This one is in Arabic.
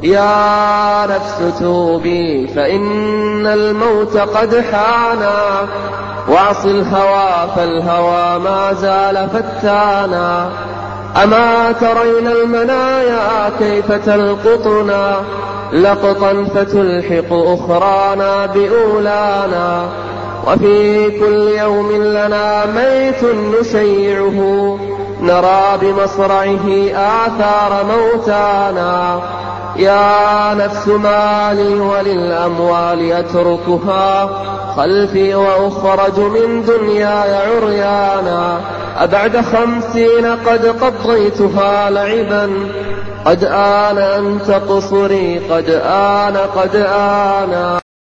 يا نفس توبي فإن الموت قد حانا، واعص الهوى فالهوى ما زال فتانا. أما ترين المنايا كيف تلقطنا لقطا فتلحق أخرانا بأولانا. وفي كل يوم لنا ميت نشيعه، نرى بمصرعه آثار موتانا. يا نفس مالي وللأموال أتركها خلفي وأخرج من دنياي عريانا. أبعد 50 قد قضيتها لعبا، قد آن أن تقصري، قد آن قد آن.